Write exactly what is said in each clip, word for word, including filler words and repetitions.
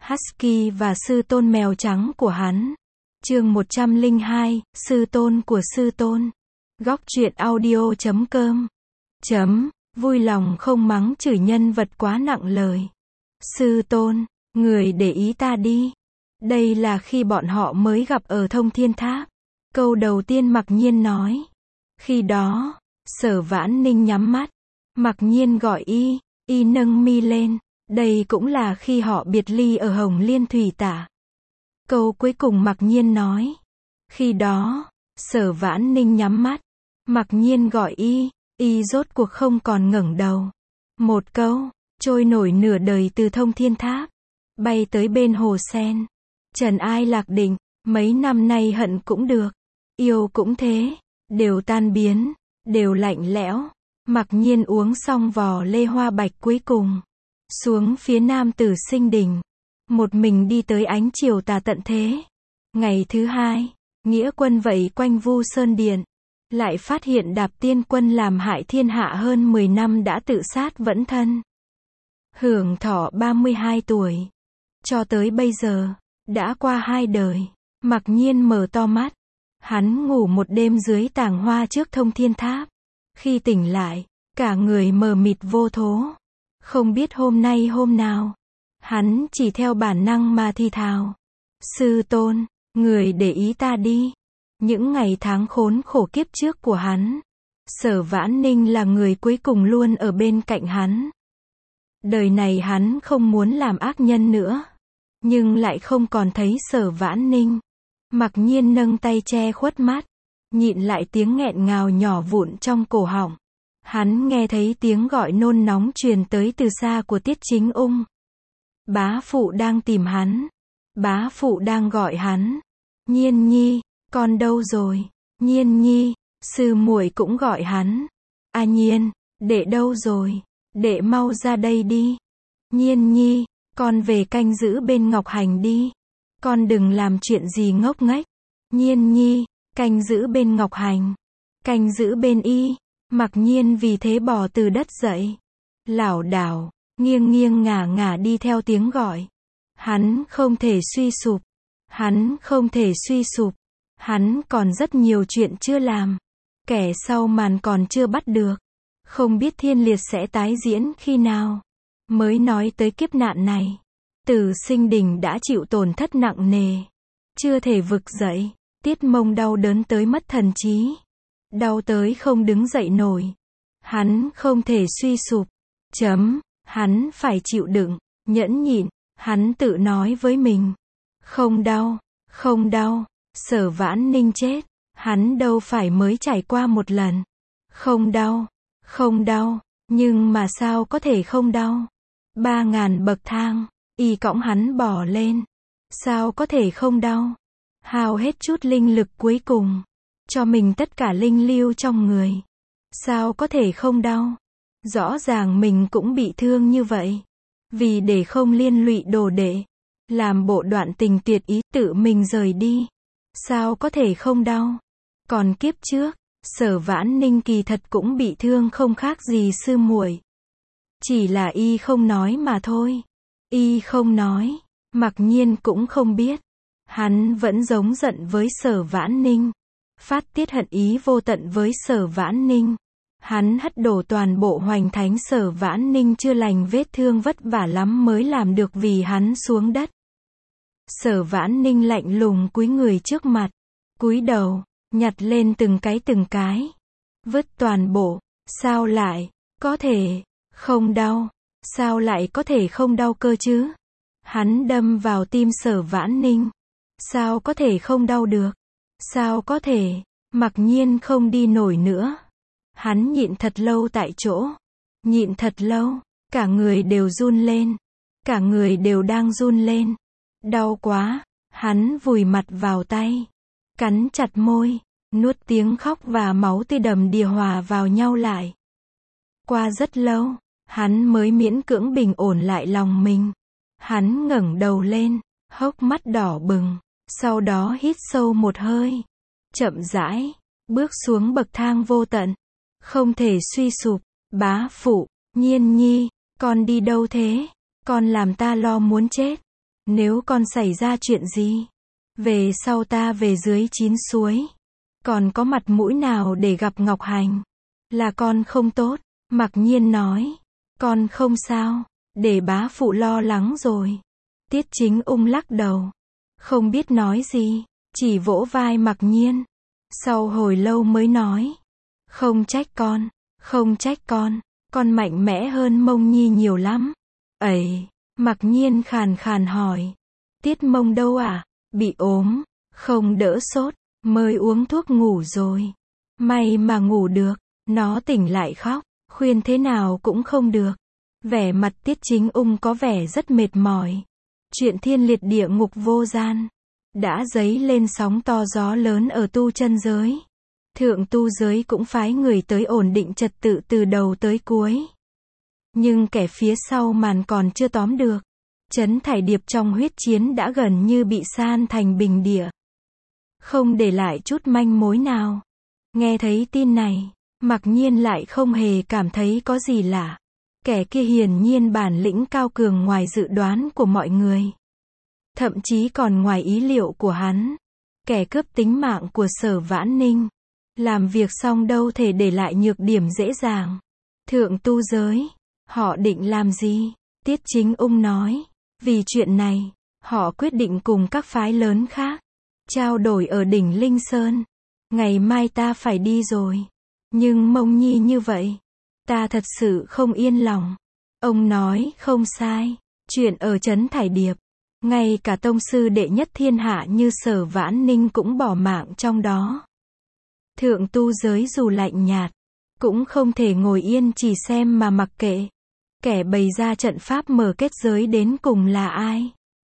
Husky và sư tôn mèo trắng của hắn. Chương một trăm lẻ hai, sư tôn của sư tôn. Góc truyện audio chấm com. Chấm, vui lòng không mắng chửi nhân vật quá nặng lời. Sư tôn, người để ý ta đi. Đây là khi bọn họ mới gặp ở Thông Thiên Tháp. Câu đầu tiên Mặc Nhiên nói. Khi đó, Sở Vãn Ninh nhắm mắt. Mặc Nhiên gọi y, y nâng mi lên. Đây cũng là khi họ biệt ly ở Hồng Liên Thủy Tả. Câu cuối cùng Mặc Nhiên nói. Khi đó, Sở Vãn Ninh nhắm mắt. Mặc Nhiên gọi y, y rốt cuộc không còn ngẩng đầu. Một câu, trôi nổi nửa đời từ Thông Thiên Tháp, bay tới bên hồ sen. Trần ai lạc định, mấy năm nay hận cũng được, yêu cũng thế, đều tan biến, đều lạnh lẽo. Mặc Nhiên uống xong vò lê hoa bạch cuối cùng, xuống phía Nam Tử Sinh Đình, một mình đi tới ánh chiều tà tận thế. Ngày thứ hai, nghĩa quân vây quanh Vu Sơn Điện, lại phát hiện Đạp Tiên Quân làm hại thiên hạ hơn mười năm đã tự sát vẫn thân. Hưởng thọ ba mươi hai tuổi. Cho tới bây giờ, đã qua hai đời. Mặc Nhiên mở to mắt. Hắn ngủ một đêm dưới tàng hoa trước Thông Thiên Tháp. Khi tỉnh lại, cả người mờ mịt vô thố. Không biết hôm nay hôm nào. Hắn chỉ theo bản năng mà thì thào. Sư tôn, người để ý ta đi. Những ngày tháng khốn khổ kiếp trước của hắn, Sở Vãn Ninh là người cuối cùng luôn ở bên cạnh hắn. Đời này hắn không muốn làm ác nhân nữa, nhưng lại không còn thấy Sở Vãn Ninh. Mặc Nhiên nâng tay che khuất mắt, nhịn lại tiếng nghẹn ngào nhỏ vụn trong cổ họng. Hắn nghe thấy tiếng gọi nôn nóng truyền tới từ xa của Tiết Chính Ung. Bá phụ đang tìm hắn. Bá phụ đang gọi hắn. Nhiên nhi, con đâu rồi? Nhiên nhi, sư muội cũng gọi hắn. A Nhiên, đệ đâu rồi? Đệ mau ra đây đi. Nhiên nhi, con về canh giữ bên Ngọc Hành đi. Con đừng làm chuyện gì ngốc nghếch. Nhiên nhi, canh giữ bên Ngọc Hành. Canh giữ bên y. Mặc Nhiên vì thế bò từ đất dậy. Lảo đảo, nghiêng nghiêng ngả ngả đi theo tiếng gọi. Hắn không thể suy sụp. Hắn không thể suy sụp. Hắn còn rất nhiều chuyện chưa làm. Kẻ sau màn còn chưa bắt được. Không biết thiên liệt sẽ tái diễn khi nào. Mới nói tới kiếp nạn này, Tử Sinh Đình đã chịu tổn thất nặng nề. Chưa thể vực dậy. Tiết Mông đau đớn tới mất thần trí. Đau tới không đứng dậy nổi. Hắn không thể suy sụp. Chấm. Hắn phải chịu đựng, nhẫn nhịn. Hắn tự nói với mình. Không đau, không đau. Sở Vãn Ninh chết, hắn đâu phải mới trải qua một lần. Không đau, không đau, nhưng mà sao có thể không đau? Ba ngàn bậc thang, y cõng hắn bỏ lên. Sao có thể không đau? Hao hết chút linh lực cuối cùng, cho mình tất cả linh lưu trong người. Sao có thể không đau? Rõ ràng mình cũng bị thương như vậy. Vì để không liên lụy đồ đệ, làm bộ đoạn tình tuyệt ý tự mình rời đi. Sao có thể không đau? Còn kiếp trước, Sở Vãn Ninh kỳ thật cũng bị thương không khác gì sư muội. Chỉ là y không nói mà thôi. Y không nói, Mặc Nhiên cũng không biết. Hắn vẫn giống giận với Sở Vãn Ninh. Phát tiết hận ý vô tận với Sở Vãn Ninh. Hắn hất đổ toàn bộ Hoành Thánh. Sở Vãn Ninh chưa lành vết thương vất vả lắm mới làm được vì hắn xuống đất. Sở Vãn Ninh lạnh lùng cúi người trước mặt, cúi đầu, nhặt lên từng cái từng cái, vứt toàn bộ. Sao lại có thể không đau? Sao lại có thể không đau cơ chứ? Hắn đâm vào tim Sở Vãn Ninh. Sao có thể không đau được? Sao có thể? Mặc Nhiên không đi nổi nữa. Hắn nhịn thật lâu tại chỗ, nhịn thật lâu, cả người đều run lên, cả người đều đang run lên. Đau quá, hắn vùi mặt vào tay, cắn chặt môi, nuốt tiếng khóc và máu tươi đầm đìa hòa vào nhau lại. Qua rất lâu, hắn mới miễn cưỡng bình ổn lại lòng mình. Hắn ngẩng đầu lên, hốc mắt đỏ bừng, sau đó hít sâu một hơi, chậm rãi, bước xuống bậc thang vô tận. Không thể suy sụp. Bá phụ, Nhiên nhi, con đi đâu thế? Con làm ta lo muốn chết. Nếu con xảy ra chuyện gì, về sau ta về dưới chín suối, còn có mặt mũi nào để gặp Ngọc Hành? Là con không tốt. Mặc Nhiên nói, con không sao, để bá phụ lo lắng rồi. Tiết Chính Ung lắc đầu, không biết nói gì, chỉ vỗ vai Mặc Nhiên. Sau hồi lâu mới nói, không trách con, không trách con, con mạnh mẽ hơn Mông Nhi nhiều lắm. Ấy, Mặc Nhiên khàn khàn hỏi, Tiết Mông đâu à? Bị ốm, không đỡ sốt, mới uống thuốc ngủ rồi. May mà ngủ được, nó tỉnh lại khóc, khuyên thế nào cũng không được. Vẻ mặt Tiết Chính Ung có vẻ rất mệt mỏi. Chuyện thiên liệt địa ngục vô gian đã dấy lên sóng to gió lớn ở tu chân giới. Thượng tu giới cũng phái người tới ổn định trật tự từ đầu tới cuối. Nhưng kẻ phía sau màn còn chưa tóm được. Trấn Thải Điệp trong huyết chiến đã gần như bị san thành bình địa, không để lại chút manh mối nào. Nghe thấy tin này, Mặc Nhiên lại không hề cảm thấy có gì lạ. Kẻ kia hiển nhiên bản lĩnh cao cường ngoài dự đoán của mọi người. Thậm chí còn ngoài ý liệu của hắn. Kẻ cướp tính mạng của Sở Vãn Ninh, làm việc xong đâu thể để lại nhược điểm dễ dàng. Thượng tu giới, họ định làm gì? Tiết Chính Ung nói, vì chuyện này, họ quyết định cùng các phái lớn khác trao đổi ở đỉnh Linh Sơn. Ngày mai ta phải đi rồi. Nhưng Mông Nhi như vậy, ta thật sự không yên lòng. Ông nói không sai. Chuyện ở Trấn Thải Điệp, ngay cả tông sư đệ nhất thiên hạ như Sở Vãn Ninh cũng bỏ mạng trong đó. Thượng tu giới dù lạnh nhạt, cũng không thể ngồi yên chỉ xem mà mặc kệ. Kẻ bày ra trận pháp mở kết giới đến cùng là ai?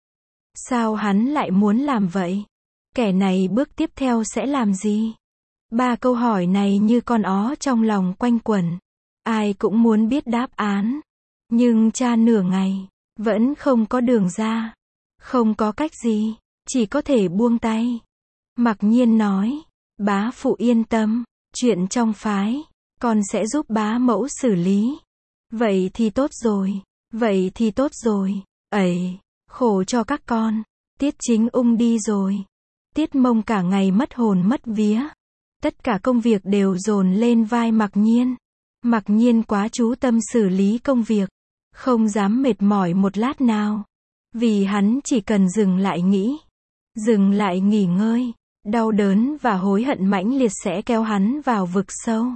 Sao hắn lại muốn làm vậy? Kẻ này bước tiếp theo sẽ làm gì? Ba câu hỏi này như con ó trong lòng quanh quẩn. Ai cũng muốn biết đáp án. Nhưng tra nửa ngày, vẫn không có đường ra. Không có cách gì, chỉ có thể buông tay. Mặc Nhiên nói, bá phụ yên tâm, chuyện trong phái, con sẽ giúp bá mẫu xử lý. Vậy thì tốt rồi, vậy thì tốt rồi, ấy, khổ cho các con. Tiết Chính Ung đi rồi. Tiết Mông cả ngày mất hồn mất vía. Tất cả công việc đều dồn lên vai Mặc Nhiên. Mặc Nhiên quá chú tâm xử lý công việc, không dám mệt mỏi một lát nào. Vì hắn chỉ cần dừng lại nghĩ, dừng lại nghỉ ngơi, đau đớn và hối hận mãnh liệt sẽ kéo hắn vào vực sâu,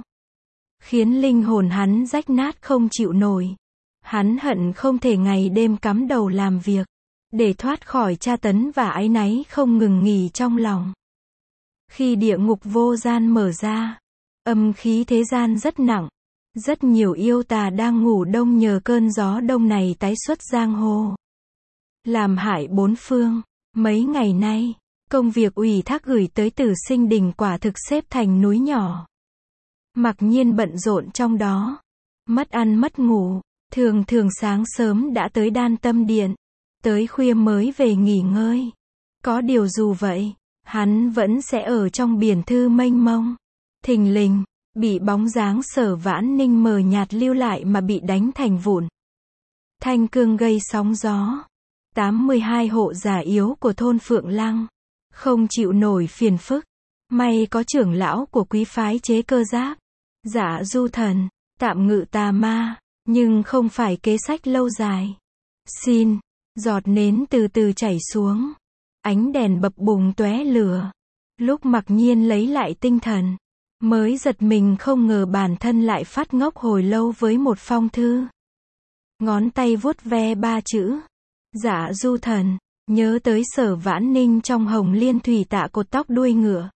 khiến linh hồn hắn rách nát không chịu nổi. Hắn hận không thể ngày đêm cắm đầu làm việc, để thoát khỏi tra tấn và áy náy không ngừng nghỉ trong lòng. Khi địa ngục vô gian mở ra, âm khí thế gian rất nặng. Rất nhiều yêu tà đang ngủ đông nhờ cơn gió đông này tái xuất giang hồ, làm hại bốn phương. Mấy ngày nay, công việc ủy thác gửi tới Tử Sinh Đình quả thực xếp thành núi nhỏ. Mặc Nhiên bận rộn trong đó, mất ăn mất ngủ, thường thường sáng sớm đã tới Đan Tâm Điện, tới khuya mới về nghỉ ngơi. Có điều dù vậy, hắn vẫn sẽ ở trong biển thư mênh mông. Thình lình, bị bóng dáng Sở Vãn Ninh mờ nhạt lưu lại mà bị đánh thành vụn. Thanh cương gây sóng gió. tám mươi hai hộ già yếu của thôn Phượng Lăng, không chịu nổi phiền phức. May có trưởng lão của quý phái chế cơ giáp, Dạ Du Thần, tạm ngự tà ma, nhưng không phải kế sách lâu dài. Xin, giọt nến từ từ chảy xuống. Ánh đèn bập bùng tóe lửa. Lúc Mặc Nhiên lấy lại tinh thần, mới giật mình không ngờ bản thân lại phát ngốc hồi lâu với một phong thư. Ngón tay vuốt ve ba chữ. Dạ Du Thần, nhớ tới Sở Vãn Ninh trong Hồng Liên Thủy Tạ cột tóc đuôi ngựa.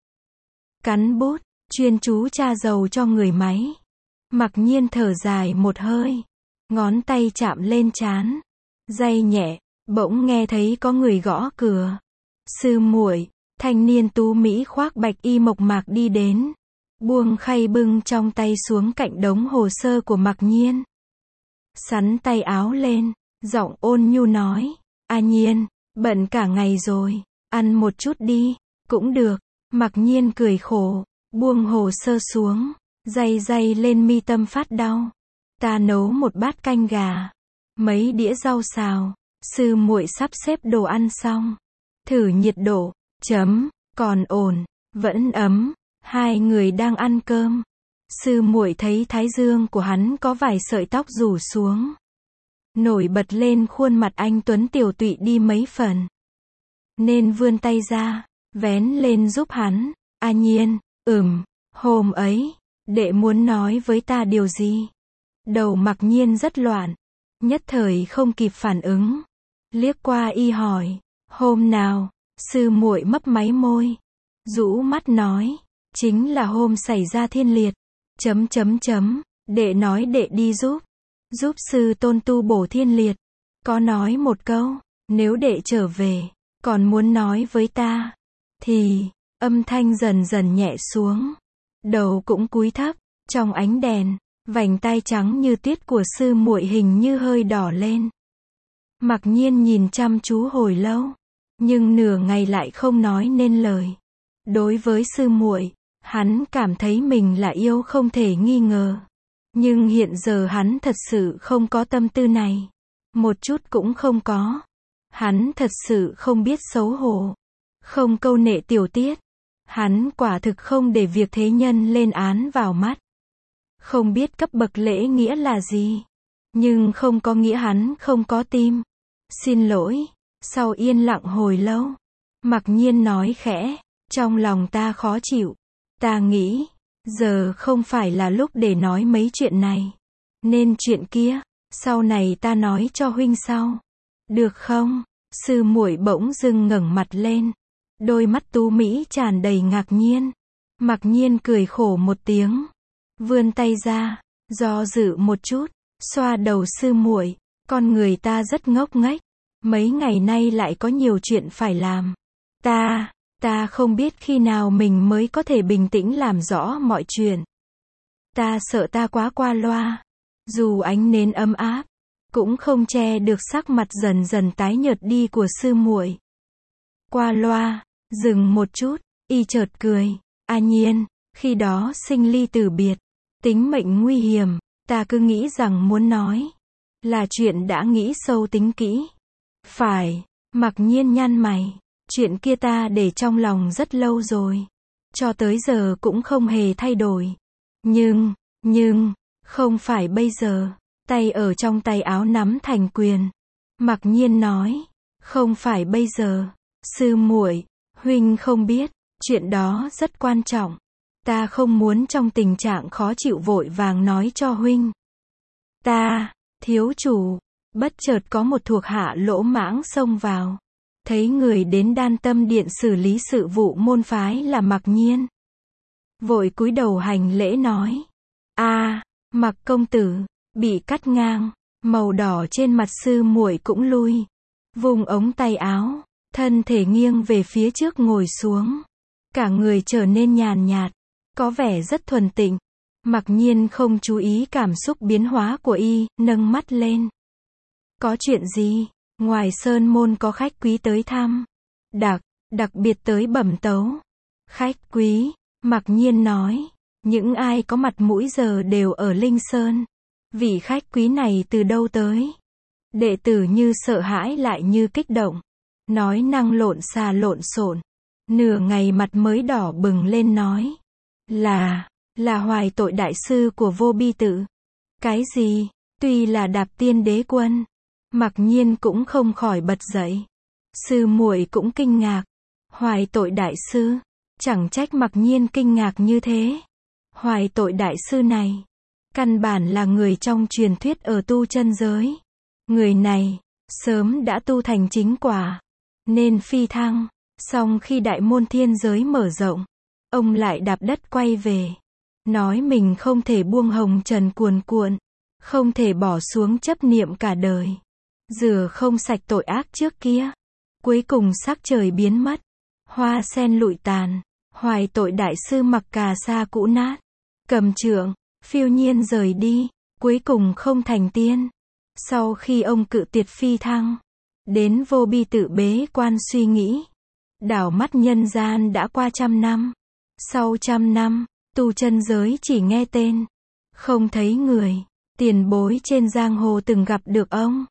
Cắn bút, chuyên chú tra dầu cho người máy. Mặc Nhiên thở dài một hơi. Ngón tay chạm lên trán. Day nhẹ, bỗng nghe thấy có người gõ cửa. Sư muội, thanh niên tú mỹ khoác bạch y mộc mạc đi đến. Buông khay bưng trong tay xuống cạnh đống hồ sơ của Mặc Nhiên. Sắn tay áo lên, giọng ôn nhu nói, A Nhiên, bận cả ngày rồi, ăn một chút đi, cũng được. Mặc Nhiên cười khổ, buông hồ sơ xuống, day day lên mi tâm phát đau. Ta nấu một bát canh gà, mấy đĩa rau xào, Sư muội sắp xếp đồ ăn xong. Thử nhiệt độ, chấm, còn ổn, vẫn ấm. Hai người đang ăn cơm. Sư muội thấy thái dương của hắn có vài sợi tóc rủ xuống. Nổi bật lên khuôn mặt anh tuấn tiểu tụy đi mấy phần. Nên vươn tay ra, vén lên giúp hắn. A Nhiên, ừm, hôm ấy, đệ muốn nói với ta điều gì? Đầu Mặc Nhiên rất loạn, nhất thời không kịp phản ứng. Liếc qua y hỏi, hôm nào? Sư muội mấp máy môi, rũ mắt nói, chính là hôm xảy ra thiên liệt. Chấm chấm chấm, đệ nói đệ đi giúp, giúp sư tôn tu bổ thiên liệt. Có nói một câu, nếu đệ trở về, còn muốn nói với ta, thì, âm thanh dần dần nhẹ xuống. Đầu cũng cúi thấp, trong ánh đèn, vành tai trắng như tuyết của sư muội hình như hơi đỏ lên. Mặc Nhiên nhìn chăm chú hồi lâu, nhưng nửa ngày lại không nói nên lời. Đối với sư muội, hắn cảm thấy mình là yêu không thể nghi ngờ. Nhưng hiện giờ hắn thật sự không có tâm tư này. Một chút cũng không có. Hắn thật sự không biết xấu hổ. Không câu nệ tiểu tiết. Hắn quả thực không để việc thế nhân lên án vào mắt. Không biết cấp bậc lễ nghĩa là gì. Nhưng không có nghĩa hắn không có tim. Xin lỗi. Sau yên lặng hồi lâu, Mặc Nhiên nói khẽ, trong lòng ta khó chịu. Ta nghĩ, giờ không phải là lúc để nói mấy chuyện này. Nên chuyện kia, sau này ta nói cho huynh sau. Được không? Sư muội bỗng dưng ngẩng mặt lên. Đôi mắt tú mỹ tràn đầy ngạc nhiên. Mặc Nhiên cười khổ một tiếng. Vươn tay ra, do dự một chút, xoa đầu sư muội. Con người ta rất ngốc nghếch. Mấy ngày nay lại có nhiều chuyện phải làm. Ta, ta không biết khi nào mình mới có thể bình tĩnh làm rõ mọi chuyện. Ta sợ ta quá qua loa. Dù ánh nến ấm áp, cũng không che được sắc mặt dần dần tái nhợt đi của sư muội. Qua loa, dừng một chút, y chợt cười. A Nhiên, khi đó sinh ly tử biệt, tính mệnh nguy hiểm, ta cứ nghĩ rằng muốn nói là chuyện đã nghĩ sâu tính kỹ. Phải, Mặc Nhiên nhăn mày, chuyện kia ta để trong lòng rất lâu rồi. Cho tới giờ cũng không hề thay đổi. Nhưng, nhưng, không phải bây giờ. Tay ở trong tay áo nắm thành quyền. Mặc Nhiên nói, không phải bây giờ. Sư muội, huynh không biết, chuyện đó rất quan trọng. Ta không muốn trong tình trạng khó chịu vội vàng nói cho huynh. Ta, thiếu chủ. Bất chợt có một thuộc hạ lỗ mãng xông vào. Thấy người đến Đan Tâm Điện xử lý sự vụ môn phái là Mặc Nhiên. Vội cúi đầu hành lễ nói. A, Mặc công tử, bị cắt ngang, màu đỏ trên mặt sư muội cũng lui. Vùng ống tay áo, thân thể nghiêng về phía trước ngồi xuống. Cả người trở nên nhàn nhạt, có vẻ rất thuần tịnh. Mặc Nhiên không chú ý cảm xúc biến hóa của y, nâng mắt lên. Có chuyện gì? Ngoài sơn môn có khách quý tới thăm. Đặc, đặc biệt tới bẩm tấu. Khách quý, Mặc Nhiên nói. Những ai có mặt mũi giờ đều ở Linh Sơn. Vị khách quý này từ đâu tới? Đệ tử như sợ hãi lại như kích động. Nói năng lộn xà lộn xộn. Nửa ngày mặt mới đỏ bừng lên nói. Là, là Hoài Tội đại sư của Vô Bi Tự. Cái gì? Tuy là Đạp Tiên Đế Quân. Mặc Nhiên cũng không khỏi bật dậy. Sư muội cũng kinh ngạc. Hoài Tội đại sư. Chẳng trách Mặc Nhiên kinh ngạc như thế. Hoài Tội đại sư này, căn bản là người trong truyền thuyết ở tu chân giới. Người này, sớm đã tu thành chính quả, nên phi thăng. Song khi đại môn thiên giới mở rộng, ông lại đạp đất quay về. Nói mình không thể buông hồng trần cuồn cuộn, không thể bỏ xuống chấp niệm cả đời. Rửa không sạch tội ác trước kia. Cuối cùng sắc trời biến mất. Hoa sen lụi tàn. Hoài Tội đại sư mặc cà sa cũ nát. Cầm trượng, phiêu nhiên rời đi. Cuối cùng không thành tiên. Sau khi ông cự tuyệt phi thăng, đến Vô Bi Tự bế quan suy nghĩ. Đảo mắt nhân gian đã qua trăm năm. Sau trăm năm, tu chân giới chỉ nghe tên, không thấy người. Tiền bối trên giang hồ từng gặp được ông.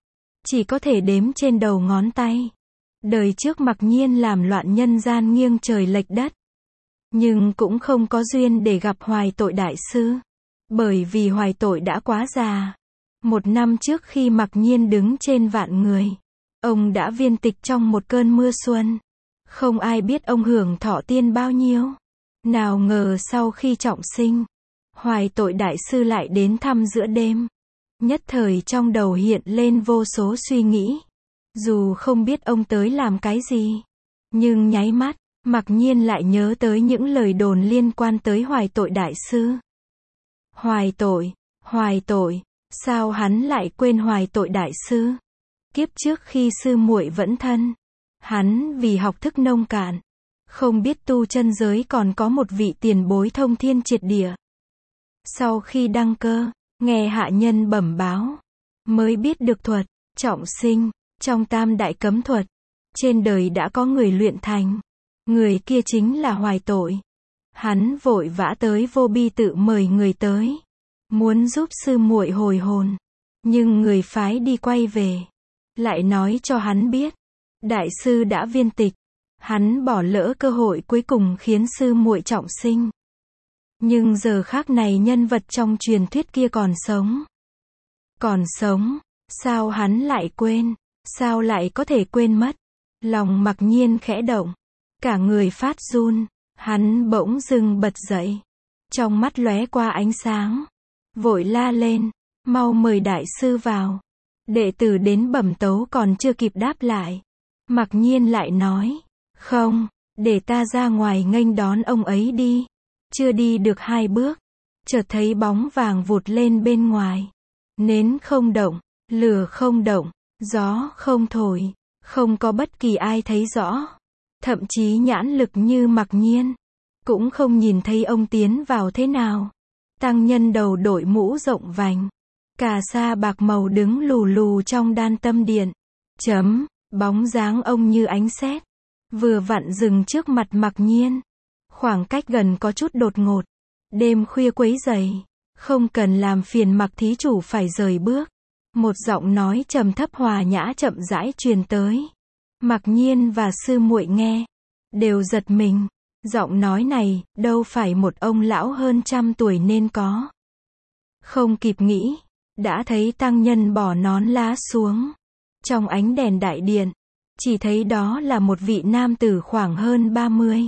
chỉ có thể đếm trên đầu ngón tay. Đời trước mặc nhiên làm loạn nhân gian nghiêng trời lệch đất. Nhưng cũng không có duyên để gặp Hoài Tội đại sư. Bởi vì Hoài Tội đã quá già. Một năm trước khi mặc nhiên đứng trên vạn người, ông đã viên tịch trong một cơn mưa xuân. Không ai biết ông hưởng thọ tiên bao nhiêu. Nào ngờ sau khi trọng sinh, Hoài Tội đại sư lại đến thăm giữa đêm. Nhất thời trong đầu hiện lên vô số suy nghĩ. Dù không biết ông tới làm cái gì, nhưng nháy mắt, mặc nhiên lại nhớ tới những lời đồn liên quan tới Hoài Tội đại sư. Hoài Tội, Hoài Tội, sao hắn lại quên Hoài Tội đại sư? Kiếp trước khi sư muội vẫn thân, hắn vì học thức nông cạn, không biết tu chân giới còn có một vị tiền bối thông thiên triệt địa. Sau khi đăng cơ, nghe hạ nhân bẩm báo, mới biết được thuật trọng sinh trong tam đại cấm thuật, trên đời đã có người luyện thành. Người kia chính là Hoài Tội. Hắn vội vã tới Vô Bi tự mời người tới, muốn giúp sư muội hồi hồn, nhưng người phái đi quay về, lại nói cho hắn biết, đại sư đã viên tịch. Hắn bỏ lỡ cơ hội cuối cùng khiến sư muội trọng sinh. Nhưng giờ khác này nhân vật trong truyền thuyết kia còn sống. Còn sống, sao hắn lại quên? Sao lại có thể quên mất? Lòng mặc nhiên khẽ động, cả người phát run, hắn bỗng dưng bật dậy. Trong mắt lóe qua ánh sáng, vội la lên, mau mời đại sư vào. Đệ tử đến bẩm tấu còn chưa kịp đáp lại. Mặc nhiên lại nói, không, để ta ra ngoài nghênh đón ông ấy đi. Chưa đi được hai bước, chợt thấy bóng vàng vụt lên bên ngoài. Nến không động, lửa không động, gió không thổi, không có bất kỳ ai thấy rõ. Thậm chí nhãn lực như mặc nhiên, cũng không nhìn thấy ông tiến vào thế nào. Tăng nhân đầu đội mũ rộng vành, cà sa bạc màu đứng lù lù trong đan tâm điện. Chấm, bóng dáng ông như ánh sét, vừa vặn dừng trước mặt mặc nhiên. Khoảng cách gần có chút đột ngột. Đêm khuya quấy rầy, không cần làm phiền mặc thí chủ phải rời bước. Một giọng nói trầm thấp hòa nhã chậm rãi truyền tới. Mặc nhiên và sư muội nghe, đều giật mình. Giọng nói này, đâu phải một ông lão hơn trăm tuổi nên có. Không kịp nghĩ, đã thấy tăng nhân bỏ nón lá xuống. Trong ánh đèn đại điện, chỉ thấy đó là một vị nam tử khoảng hơn ba mươi.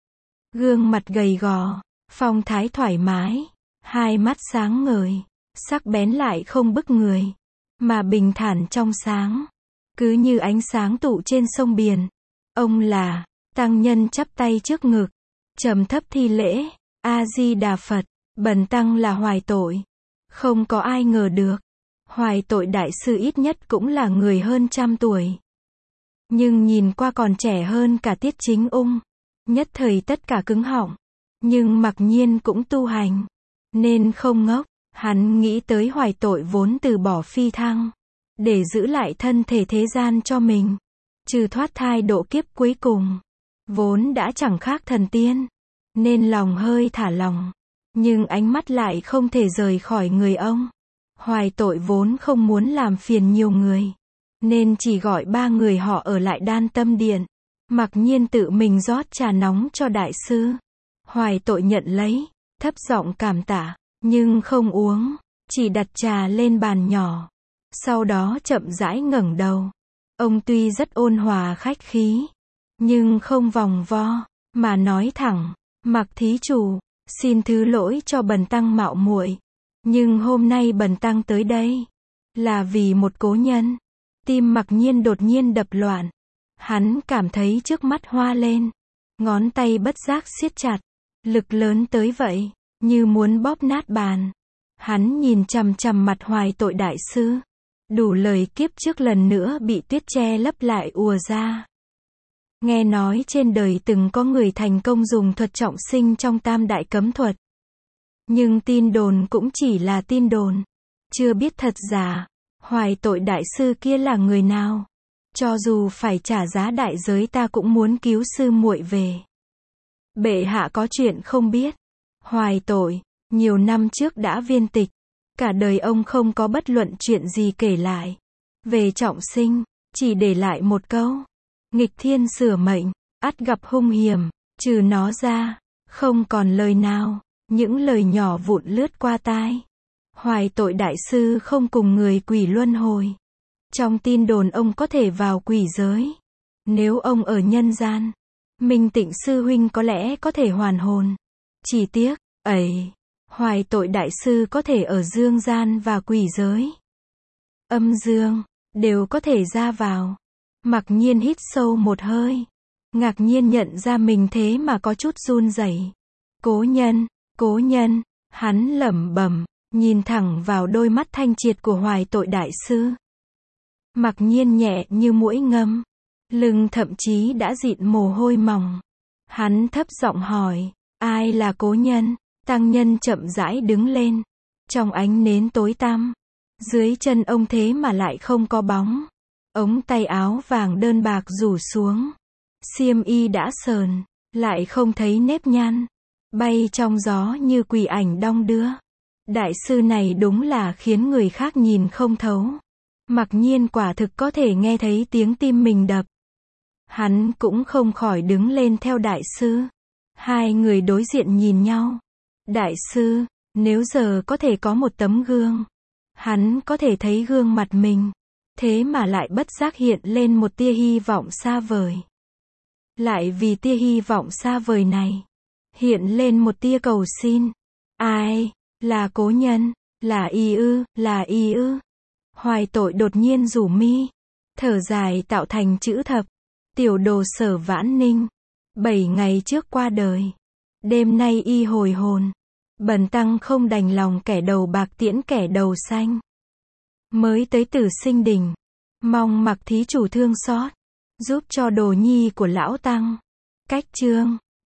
Gương mặt gầy gò, phong thái thoải mái, hai mắt sáng ngời, sắc bén lại không bức người, mà bình thản trong sáng, cứ như ánh sáng tụ trên sông biển. Ông là, tăng nhân chắp tay trước ngực, trầm thấp thi lễ, A-di-đà Phật, bần tăng là Hoài Tội. Không có ai ngờ được, Hoài Tội đại sư ít nhất cũng là người hơn trăm tuổi. Nhưng nhìn qua còn trẻ hơn cả Tiết Chính Ung. Nhất thời tất cả cứng họng. Nhưng mặc nhiên cũng tu hành, nên không ngốc. Hắn nghĩ tới Hoài Tội vốn từ bỏ phi thăng, để giữ lại thân thể thế gian cho mình, trừ thoát thai độ kiếp cuối cùng, vốn đã chẳng khác thần tiên, nên lòng hơi thả lòng. Nhưng ánh mắt lại không thể rời khỏi người ông. Hoài Tội vốn không muốn làm phiền nhiều người, nên chỉ gọi ba người họ ở lại đan tâm điện. Mặc nhiên tự mình rót trà nóng cho đại sư. Hoài Tội nhận lấy, thấp giọng cảm tạ, nhưng không uống, chỉ đặt trà lên bàn nhỏ. Sau đó chậm rãi ngẩng đầu. Ông tuy rất ôn hòa khách khí, nhưng không vòng vo, mà nói thẳng, Mặc thí chủ, xin thứ lỗi cho bần tăng mạo muội, nhưng hôm nay bần tăng tới đây là vì một cố nhân. Tim Mặc Nhiên đột nhiên đập loạn. Hắn cảm thấy trước mắt hoa lên, ngón tay bất giác siết chặt, lực lớn tới vậy, như muốn bóp nát bàn. Hắn nhìn chằm chằm mặt Hoài Tội đại sư, đủ lời kiếp trước lần nữa bị tuyết che lấp lại ùa ra. Nghe nói trên đời từng có người thành công dùng thuật trọng sinh trong tam đại cấm thuật. Nhưng tin đồn cũng chỉ là tin đồn, chưa biết thật giả. Hoài Tội đại sư kia là người nào? Cho dù phải trả giá đại giới ta cũng muốn cứu sư muội về. Bệ hạ có chuyện không biết. Hoài Tội, nhiều năm trước đã viên tịch. Cả đời ông không có bất luận chuyện gì kể lại. về trọng sinh, chỉ để lại một câu. Nghịch thiên sửa mệnh, ắt gặp hung hiểm, trừ nó ra, không còn lời nào. Những lời nhỏ vụn lướt qua tai. Hoài Tội đại sư không cùng người quỷ luân hồi. Trong tin đồn ông có thể vào quỷ giới. Nếu ông ở nhân gian, Minh Tịnh sư huynh có lẽ có thể hoàn hồn. Chỉ tiếc, ấy, Hoài Tội đại sư có thể ở dương gian và quỷ giới. Âm dương, đều có thể ra vào. Mặc Nhiên hít sâu một hơi. Ngạc nhiên nhận ra mình thế mà có chút run rẩy. Cố nhân, cố nhân, hắn lẩm bẩm, nhìn thẳng vào đôi mắt thanh triệt của Hoài Tội đại sư. Mặc Nhiên nhẹ như muỗi ngâm, lưng thậm chí đã dịn mồ hôi mỏng. Hắn thấp giọng hỏi, ai là cố nhân? Tăng nhân chậm rãi đứng lên, trong ánh nến tối tăm, dưới chân ông thế mà lại không có bóng. Ống tay áo vàng đơn bạc rủ xuống, xiêm y đã sờn, lại không thấy nếp nhăn, bay trong gió như quỷ ảnh đong đưa. Đại sư này đúng là khiến người khác nhìn không thấu. Mặc Nhiên quả thực có thể nghe thấy tiếng tim mình đập. Hắn cũng không khỏi đứng lên theo đại sư. Hai người đối diện nhìn nhau. Đại sư, nếu giờ có thể có một tấm gương, hắn có thể thấy gương mặt mình, thế mà lại bất giác hiện lên một tia hy vọng xa vời. Lại vì tia hy vọng xa vời này, hiện lên một tia cầu xin. Ai? Là cố nhân? Là y ư? Là y ư? Hoài Tội đột nhiên rủ mi, thở dài tạo thành chữ thập. Tiểu đồ Sở Vãn Ninh, bảy ngày trước qua đời. Đêm nay y hồi hồn. Bần tăng không đành lòng kẻ đầu bạc tiễn kẻ đầu xanh. Mới tới Tử Sinh Đình, mong Mặc thí chủ thương xót, giúp cho đồ nhi của lão tăng. Cách chương